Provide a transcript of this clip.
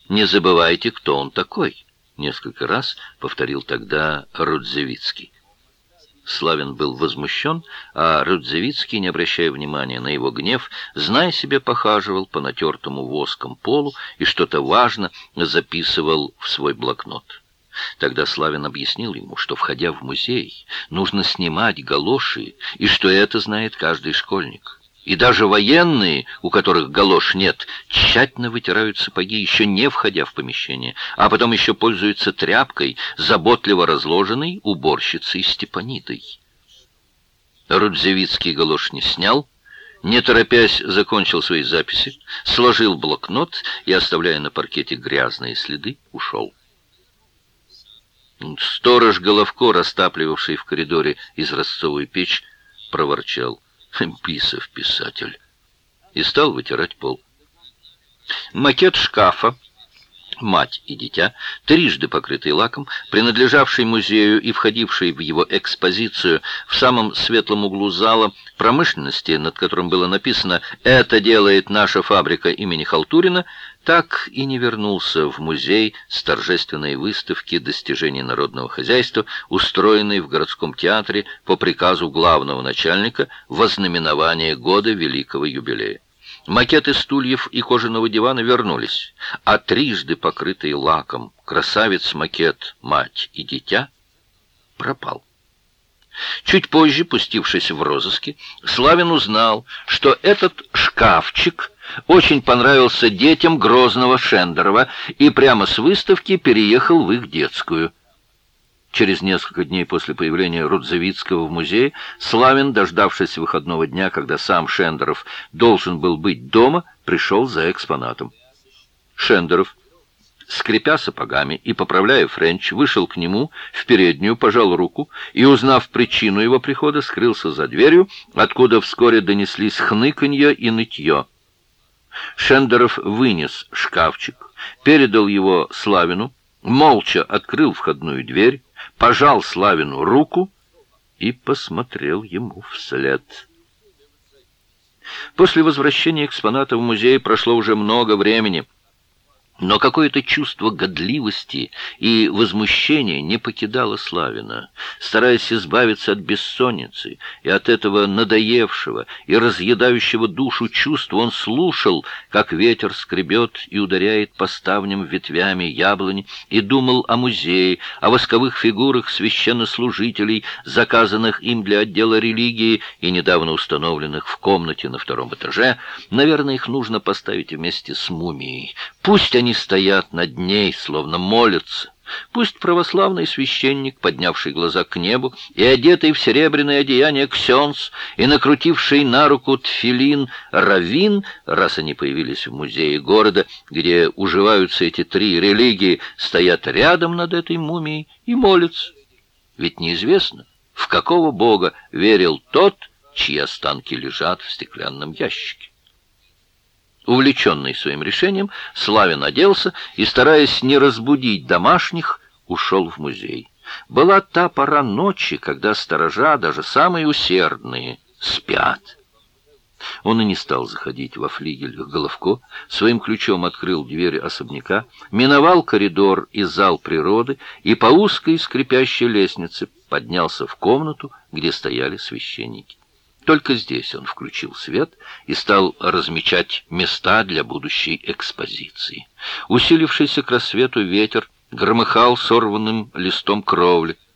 Не забывайте, кто он такой», — несколько раз повторил тогда Рудзевицкий. Славин был возмущен, а Рудзевицкий, не обращая внимания на его гнев, зная себе, похаживал по натертому воском полу и что-то важно записывал в свой блокнот. Тогда Славин объяснил ему, что, входя в музей, нужно снимать галоши, и что это знает каждый школьник. И даже военные, у которых галош нет, тщательно вытирают сапоги, еще не входя в помещение, а потом еще пользуются тряпкой, заботливо разложенной уборщицей Степанидой. Рудзевицкий галош не снял, не торопясь закончил свои записи, сложил блокнот и, оставляя на паркете грязные следы, ушел. Сторож Головко, растапливавший в коридоре изразцовую печь, проворчал: «Бисов писатель», и стал вытирать пол. Макет шкафа «Мать и дитя», трижды покрытый лаком, принадлежавший музею и входивший в его экспозицию в самом светлом углу зала промышленности, над которым было написано «Это делает наша фабрика имени Халтурина», так и не вернулся в музей с торжественной выставки достижений народного хозяйства, устроенной в городском театре по приказу главного начальника во знаменование года великого юбилея. Макеты стульев и кожаного дивана вернулись, а трижды покрытый лаком красавец-макет «Мать и дитя» пропал. Чуть позже, пустившись в розыски, Славин узнал, что этот шкафчик очень понравился детям Грозного Шендерова и прямо с выставки переехал в их детскую. Через несколько дней после появления Рудзевицкого в музее Славин, дождавшись выходного дня, когда сам Шендеров должен был быть дома, пришел за экспонатом. Шендеров, скрипя сапогами и поправляя френч, вышел к нему в переднюю, пожал руку и, узнав причину его прихода, скрылся за дверью, откуда вскоре донеслись хныканье и нытье. Шендеров вынес шкафчик, передал его Славину, молча открыл входную дверь, пожал Славину руку и посмотрел ему вслед. После возвращения экспоната в музей прошло уже много времени, но какое-то чувство годливости и возмущения не покидало Славина. Стараясь избавиться от бессонницы и от этого надоевшего и разъедающего душу чувства, он слушал, как ветер скребет и ударяет по ставням ветвями яблони, и думал о музее, о восковых фигурах священнослужителей, заказанных им для отдела религии и недавно установленных в комнате на втором этаже. Наверное, их нужно поставить вместе с мумией. Пусть они стоят над ней, словно молятся. Пусть православный священник, поднявший глаза к небу и одетый в серебряное одеяние ксенз и накрутивший на руку тфилин раввин, раз они появились в музее города, где уживаются эти три религии, стоят рядом над этой мумией и молятся. Ведь неизвестно, в какого бога верил тот, чьи останки лежат в стеклянном ящике. Увлеченный своим решением, Славин оделся и, стараясь не разбудить домашних, ушел в музей. Была та пора ночи, когда сторожа, даже самые усердные, спят. Он и не стал заходить во флигель к Головко, своим ключом открыл дверь особняка, миновал коридор и зал природы и по узкой скрипящей лестнице поднялся в комнату, где стояли священники. Только здесь он включил свет и стал размечать места для будущей экспозиции. Усилившийся к рассвету ветер громыхал сорванным листом кровли.